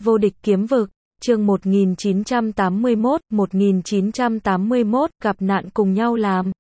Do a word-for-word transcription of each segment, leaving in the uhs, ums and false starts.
Vô địch kiếm vực, chương một nghìn chín trăm tám mươi mốt, một nghìn chín trăm tám mươi mốt, gặp nạn cùng nhau làm.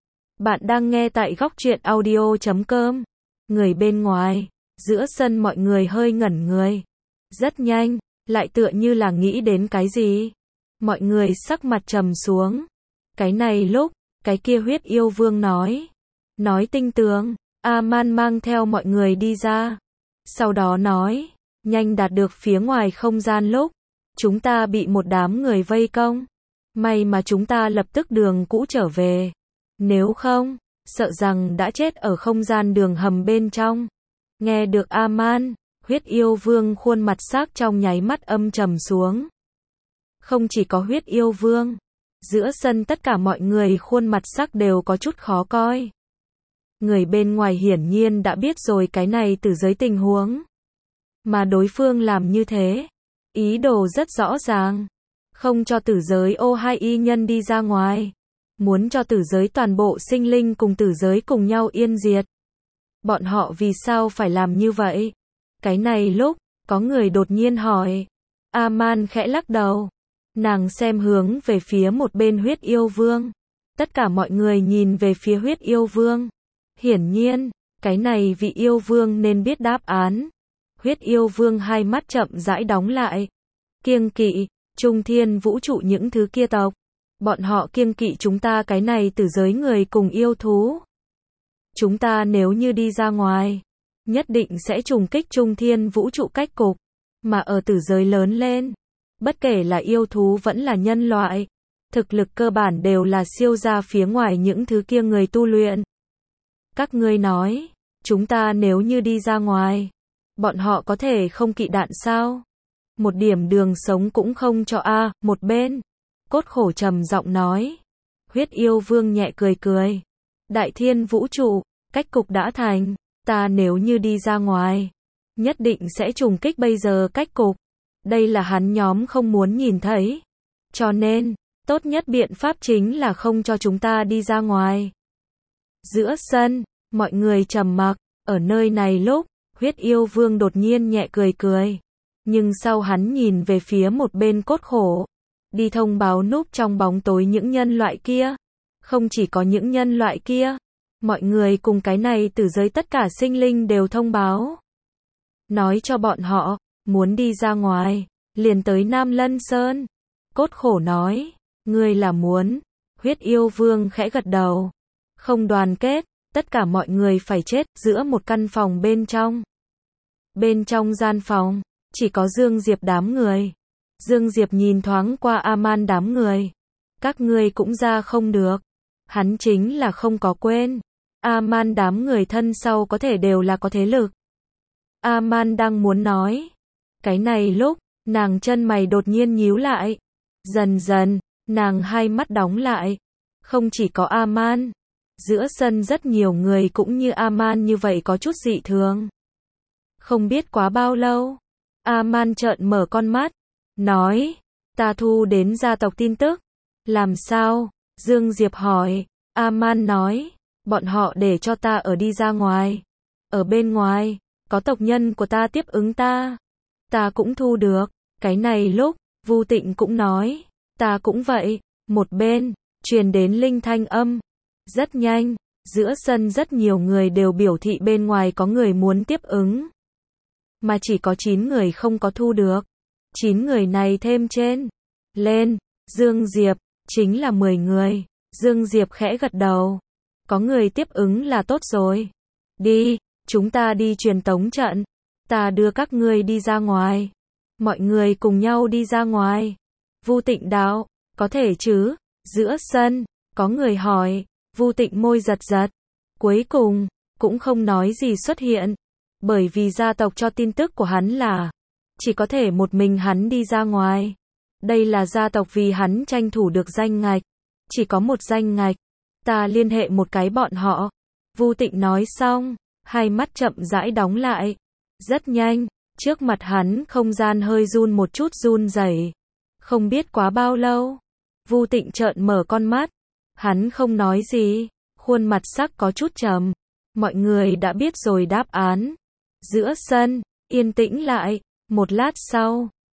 Bạn đang nghe tại góc truyện audio chấm com. Người bên ngoài, giữa sân mọi người hơi ngẩn người. Rất nhanh, lại tựa như là nghĩ đến cái gì. Mọi người sắc mặt trầm xuống. Cái này lúc, cái kia huyết yêu vương nói. Nói tinh tường, A-man mang theo mọi người đi ra. Sau đó nói, nhanh đạt được phía ngoài không gian lúc. Chúng ta bị một đám người vây công. May mà chúng ta lập tức đường cũ trở về. Nếu không, sợ rằng đã chết ở không gian đường hầm bên trong. Nghe được A-man, huyết yêu vương khuôn mặt sắc trong nháy mắt âm trầm xuống. Không chỉ có huyết yêu vương, giữa sân tất cả mọi người khuôn mặt sắc đều có chút khó coi. Người bên ngoài hiển nhiên đã biết rồi cái này tử giới tình huống. Mà đối phương làm như thế, ý đồ rất rõ ràng. Không cho tử giới ô hai y nhân đi ra ngoài. Muốn cho tử giới toàn bộ sinh linh cùng tử giới cùng nhau yên diệt. Bọn họ vì sao phải làm như vậy? Cái này lúc, có người đột nhiên hỏi. A-man khẽ lắc đầu. Nàng xem hướng về phía một bên huyết yêu vương. Tất cả mọi người nhìn về phía huyết yêu vương. Hiển nhiên, cái này vị yêu vương nên biết đáp án. Huyết yêu vương hai mắt chậm rãi đóng lại. Kiêng kỵ, trung thiên vũ trụ những thứ kia tộc. Bọn họ kiêng kỵ chúng ta cái này từ giới người cùng yêu thú. Chúng ta nếu như đi ra ngoài, nhất định sẽ trùng kích trung thiên vũ trụ cách cục. Mà ở tử giới lớn lên, bất kể là yêu thú vẫn là nhân loại, thực lực cơ bản đều là siêu ra phía ngoài những thứ kia người tu luyện. Các ngươi nói, chúng ta nếu như đi ra ngoài, bọn họ có thể không kỵ đạn sao? Một điểm đường sống cũng không cho a, à, một bên. Cốt khổ trầm giọng nói. Huyết yêu vương nhẹ cười cười. Đại thiên vũ trụ, cách cục đã thành, ta nếu như đi ra ngoài, nhất định sẽ trùng kích bây giờ cách cục. Đây là hắn nhóm không muốn nhìn thấy. Cho nên, tốt nhất biện pháp chính là không cho chúng ta đi ra ngoài. Giữa sân, mọi người trầm mặc, ở nơi này lúc, huyết yêu vương đột nhiên nhẹ cười cười. Nhưng sau hắn nhìn về phía một bên cốt khổ. Đi thông báo núp trong bóng tối những nhân loại kia. Không chỉ có những nhân loại kia. Mọi người cùng cái này từ giới tất cả sinh linh đều thông báo. Nói cho bọn họ, muốn đi ra ngoài, liền tới Nam Lân Sơn. Cốt khổ nói, ngươi là muốn. Huyết yêu vương khẽ gật đầu. Không đoàn kết, tất cả mọi người phải chết giữa một căn phòng bên trong. Bên trong gian phòng, chỉ có Dương Diệp đám người. Dương Diệp nhìn thoáng qua A-man đám người. Các ngươi cũng ra không được. Hắn chính là không có quên. A-man đám người thân sau có thể đều là có thế lực. A-man đang muốn nói. Cái này lúc, nàng chân mày đột nhiên nhíu lại. Dần dần, nàng hai mắt đóng lại. Không chỉ có A-man. Giữa sân rất nhiều người cũng như A-man như vậy có chút dị thường. Không biết quá bao lâu. A-man trợn mở con mắt. Nói, ta thu đến gia tộc tin tức. Làm sao? Dương Diệp hỏi. A-man nói, bọn họ để cho ta ở đi ra ngoài. Ở bên ngoài, có tộc nhân của ta tiếp ứng ta. Ta cũng thu được. Cái này lúc, Vu Tịnh cũng nói, ta cũng vậy. Một bên, truyền đến linh thanh âm. Rất nhanh, giữa sân rất nhiều người đều biểu thị bên ngoài có người muốn tiếp ứng. Mà chỉ có chín người không có thu được. chín người này thêm trên. Lên, Dương Diệp, chính là mười người. Dương Diệp khẽ gật đầu. Có người tiếp ứng là tốt rồi. Đi, chúng ta đi truyền tống trận. Ta đưa các ngươi đi ra ngoài. Mọi người cùng nhau đi ra ngoài. Vu Tịnh đạo, có thể chứ? Giữa sân, có người hỏi. Vu Tịnh môi giật giật. Cuối cùng, cũng không nói gì xuất hiện. Bởi vì gia tộc cho tin tức của hắn là chỉ có thể một mình hắn đi ra ngoài. Đây là gia tộc vì hắn tranh thủ được danh ngạch. Chỉ có một danh ngạch. Ta liên hệ một cái bọn họ. Vu Tịnh nói xong, hai mắt chậm rãi đóng lại. Rất nhanh, trước mặt hắn không gian hơi run một chút run rẩy. Không biết quá bao lâu. Vu Tịnh trợn mở con mắt. Hắn không nói gì. Khuôn mặt sắc có chút trầm. Mọi người đã biết rồi đáp án. Giữa sân, yên tĩnh lại. Một lát sau,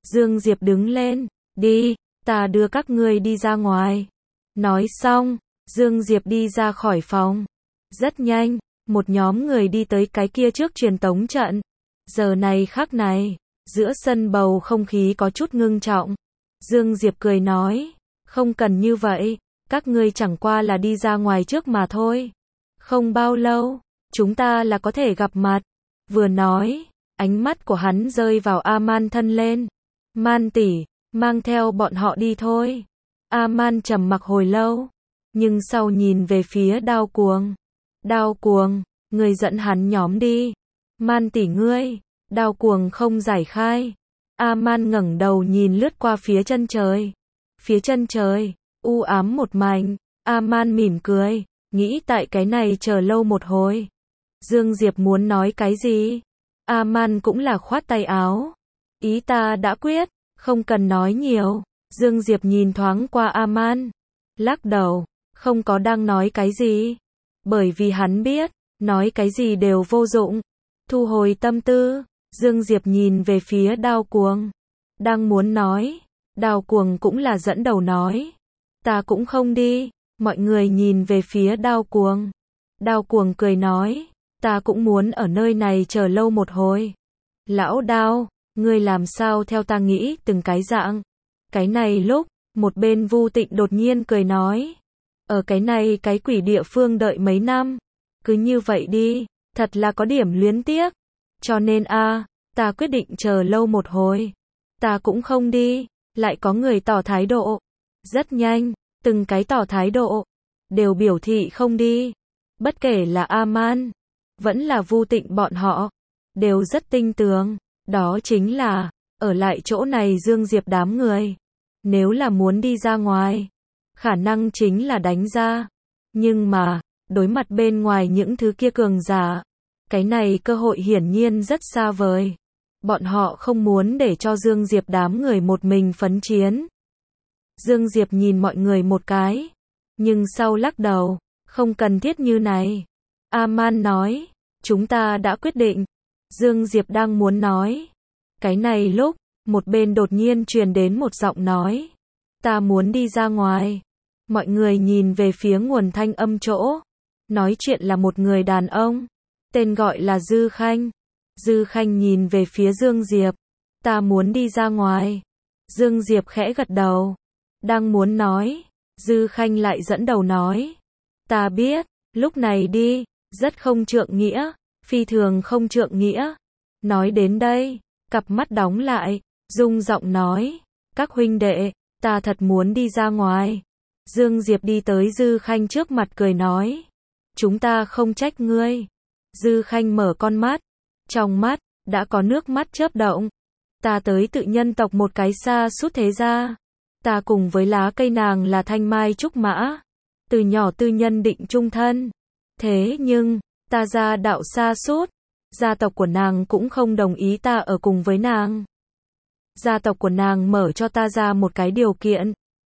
Dương Diệp đứng lên, đi, ta đưa các ngươi đi ra ngoài. Nói xong, Dương Diệp đi ra khỏi phòng. Rất nhanh, một nhóm người đi tới cái kia trước truyền tống trận. Giờ này khắc này, giữa sân bầu không khí có chút ngưng trọng. Dương Diệp cười nói, không cần như vậy, các ngươi chẳng qua là đi ra ngoài trước mà thôi. Không bao lâu, chúng ta là có thể gặp mặt. Vừa nói, ánh mắt của hắn rơi vào A-man thân lên. Man tỷ, mang theo bọn họ đi thôi. A-man trầm mặc hồi lâu, nhưng sau nhìn về phía Đao Cuồng. Đao Cuồng, người dẫn hắn nhóm đi. Man tỷ ngươi, Đao Cuồng không giải khai. A-man ngẩng đầu nhìn lướt qua phía chân trời. Phía chân trời, u ám một mảnh. A-man mỉm cười, nghĩ tại cái này chờ lâu một hồi. Dương Diệp muốn nói cái gì? A-man cũng là khoát tay áo. Ý ta đã quyết, không cần nói nhiều. Dương Diệp nhìn thoáng qua A-man, lắc đầu, không có đang nói cái gì. Bởi vì hắn biết, nói cái gì đều vô dụng. Thu hồi tâm tư, Dương Diệp nhìn về phía Đao Cuồng. Đang muốn nói, Đao Cuồng cũng là dẫn đầu nói. Ta cũng không đi. Mọi người nhìn về phía Đao Cuồng. Đao Cuồng cười nói, ta cũng muốn ở nơi này chờ lâu một hồi. Lão Đao, ngươi làm sao theo ta nghĩ từng cái dạng. Cái này lúc, một bên Vu Tịnh đột nhiên cười nói, ở cái này cái quỷ địa phương đợi mấy năm, cứ như vậy đi, thật là có điểm luyến tiếc. Cho nên a, ta quyết định chờ lâu một hồi. Ta cũng không đi, lại có người tỏ thái độ. Rất nhanh, từng cái tỏ thái độ, đều biểu thị không đi. Bất kể là A-man, vẫn là Vu Tịnh bọn họ, đều rất tinh tường. Đó chính là, ở lại chỗ này Dương Diệp đám người. Nếu là muốn đi ra ngoài, khả năng chính là đánh ra. Nhưng mà, đối mặt bên ngoài những thứ kia cường giả, cái này cơ hội hiển nhiên rất xa vời. Bọn họ không muốn để cho Dương Diệp đám người một mình phấn chiến. Dương Diệp nhìn mọi người một cái, nhưng sau lắc đầu, không cần thiết như này. A-man nói, chúng ta đã quyết định. Dương Diệp đang muốn nói. Cái này lúc, một bên đột nhiên truyền đến một giọng nói. Ta muốn đi ra ngoài. Mọi người nhìn về phía nguồn thanh âm chỗ. Nói chuyện là một người đàn ông. Tên gọi là Dư Khanh. Dư Khanh nhìn về phía Dương Diệp. Ta muốn đi ra ngoài. Dương Diệp khẽ gật đầu. Đang muốn nói. Dư Khanh lại dẫn đầu nói. Ta biết, lúc này đi, rất không trượng nghĩa. Phi thường không trượng nghĩa. Nói đến đây, cặp mắt đóng lại, rung giọng nói. Các huynh đệ, ta thật muốn đi ra ngoài. Dương Diệp đi tới Dư Khanh trước mặt cười nói. Chúng ta không trách ngươi. Dư Khanh mở con mắt. Trong mắt, đã có nước mắt chớp động. Ta tới tự nhân tộc một cái xa sút thế gia. Ta cùng với lá cây nàng là thanh mai trúc mã. Từ nhỏ tư nhân định chung thân. Thế nhưng, ta gia đạo xa sút. Gia tộc của nàng cũng không đồng ý ta ở cùng với nàng. Gia tộc của nàng mở cho ta ra một cái điều kiện.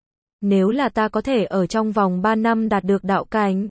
Nếu là ta có thể ở trong vòng ba năm đạt được đạo cảnh,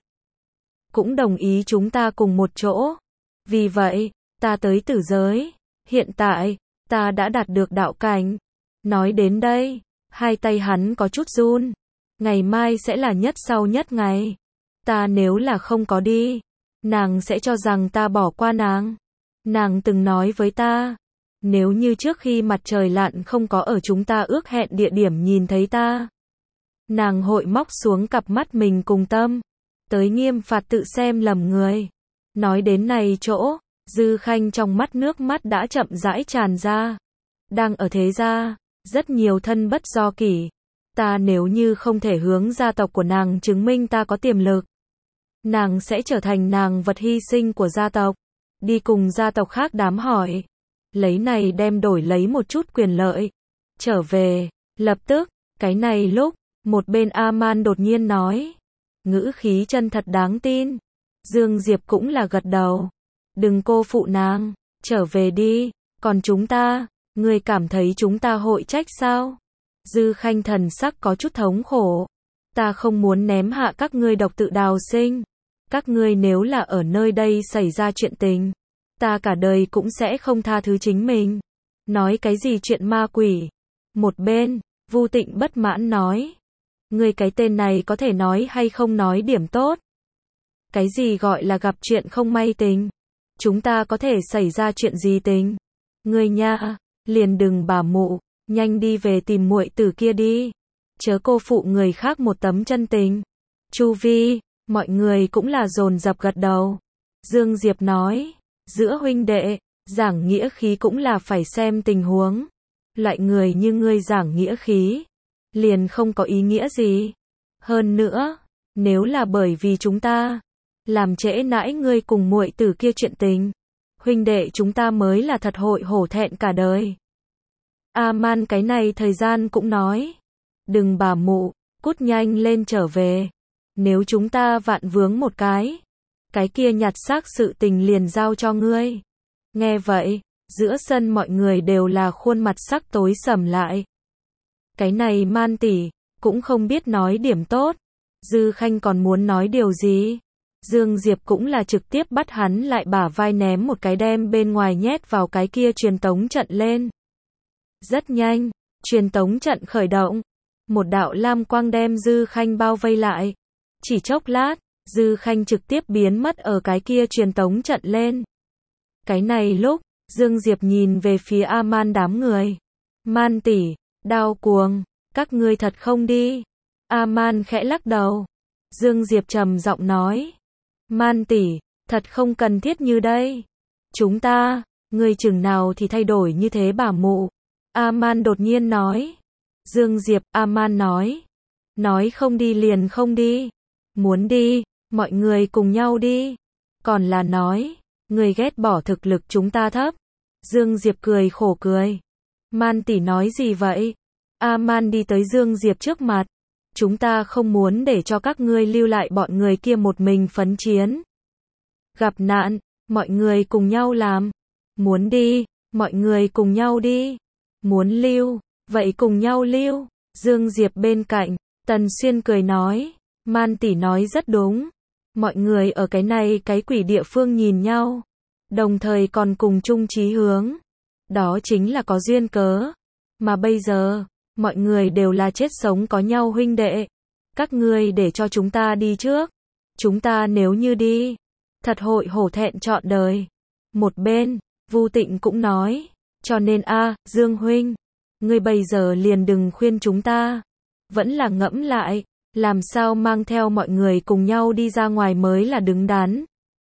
cũng đồng ý chúng ta cùng một chỗ. Vì vậy, ta tới tử giới. Hiện tại, ta đã đạt được đạo cảnh. Nói đến đây, hai tay hắn có chút run. Ngày mai sẽ là nhất sau nhất ngày. Ta nếu là không có đi, nàng sẽ cho rằng ta bỏ qua nàng. Nàng từng nói với ta, nếu như trước khi mặt trời lặn không có ở chúng ta ước hẹn địa điểm nhìn thấy ta, nàng hội móc xuống cặp mắt mình cùng tâm, tới nghiêm phạt tự xem lầm người. Nói đến này chỗ, Dư Khanh trong mắt nước mắt đã chậm rãi tràn ra. Đang ở thế gia, rất nhiều thân bất do kỷ. Ta nếu như không thể hướng gia tộc của nàng chứng minh ta có tiềm lực, nàng sẽ trở thành nàng vật hy sinh của gia tộc. Đi cùng gia tộc khác đám hỏi. Lấy này đem đổi lấy một chút quyền lợi. Trở về, lập tức, cái này lúc, một bên A-man đột nhiên nói. Ngữ khí chân thật đáng tin. Dương Diệp cũng là gật đầu. Đừng cô phụ nàng, trở về đi. Còn chúng ta, ngươi cảm thấy chúng ta hội trách sao? Dư Khanh thần sắc có chút thống khổ. Ta không muốn ném hạ các ngươi độc tự đào sinh. Các ngươi nếu là ở nơi đây xảy ra chuyện tình, ta cả đời cũng sẽ không tha thứ chính mình. Nói cái gì chuyện ma quỷ, Một bên, Vu Tịnh bất mãn nói. Ngươi cái tên này có thể nói hay không nói điểm tốt? Cái gì gọi là gặp chuyện không may tình? Chúng ta có thể xảy ra chuyện gì tình? Ngươi nha, liền đừng bà mụ, nhanh đi về tìm muội tử kia đi. Chớ cô phụ người khác một tấm chân tình. Chu vi, mọi người cũng là dồn dập gật đầu. Dương Diệp nói, giữa huynh đệ, giảng nghĩa khí cũng là phải xem tình huống. Loại người như ngươi giảng nghĩa khí, liền không có ý nghĩa gì. Hơn nữa, nếu là bởi vì chúng ta làm trễ nãi ngươi cùng muội tử kia chuyện tình, huynh đệ chúng ta mới là thật hội hổ thẹn cả đời. A-man cái này thời gian cũng nói, đừng bà mụ, cút nhanh lên trở về. Nếu chúng ta vạn vướng một cái, cái kia nhặt xác sự tình liền giao cho ngươi. Nghe vậy, giữa sân mọi người đều là khuôn mặt sắc tối sầm lại. Cái này Man tỷ, cũng không biết nói điểm tốt. Dư Khanh còn muốn nói điều gì? Dương Diệp cũng là trực tiếp bắt hắn lại bả vai ném một cái đem bên ngoài nhét vào cái kia truyền tống trận lên. Rất nhanh, truyền tống trận khởi động. Một đạo lam quang đem Dư Khanh bao vây lại. Chỉ chốc lát, Dư Khanh trực tiếp biến mất ở cái kia truyền tống trận lên. Cái này lúc, Dương Diệp nhìn về phía A-man đám người. Man tỷ, Đao Cuồng, các ngươi thật không đi. A-man khẽ lắc đầu. Dương Diệp trầm giọng nói. Man tỷ, thật không cần thiết như đây. Chúng ta, ngươi chừng nào thì thay đổi như thế bà mụ. A-man đột nhiên nói. Dương Diệp, A-man nói. Nói không đi liền không đi. Muốn đi, mọi người cùng nhau đi. Còn là nói, ngươi ghét bỏ thực lực chúng ta thấp. Dương Diệp cười khổ cười. Man tỷ nói gì vậy? A-man đi tới Dương Diệp trước mặt. Chúng ta không muốn để cho các ngươi lưu lại bọn người kia một mình phấn chiến. Gặp nạn, mọi người cùng nhau làm. Muốn đi, mọi người cùng nhau đi. Muốn lưu, vậy cùng nhau lưu. Dương Diệp bên cạnh, Tần Xuyên cười nói. Man tỷ nói rất đúng. Mọi người ở cái này cái quỷ địa phương nhìn nhau. Đồng thời còn cùng chung chí hướng. Đó chính là có duyên cớ. Mà bây giờ, mọi người đều là chết sống có nhau huynh đệ. Các ngươi để cho chúng ta đi trước. Chúng ta nếu như đi, thật hội hổ thẹn trọn đời. Một bên, Vu Tịnh cũng nói. Cho nên a, Dương huynh, ngươi bây giờ liền đừng khuyên chúng ta. Vẫn là ngẫm lại, làm sao mang theo mọi người cùng nhau đi ra ngoài mới là đứng đắn.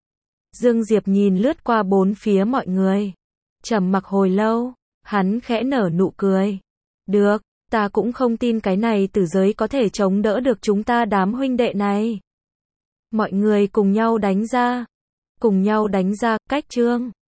Dương Diệp nhìn lướt qua bốn phía mọi người. Trầm mặc hồi lâu, hắn khẽ nở nụ cười. Được, ta cũng không tin cái này tử giới có thể chống đỡ được chúng ta đám huynh đệ này. Mọi người cùng nhau đánh ra. Cùng nhau đánh ra, cách chương.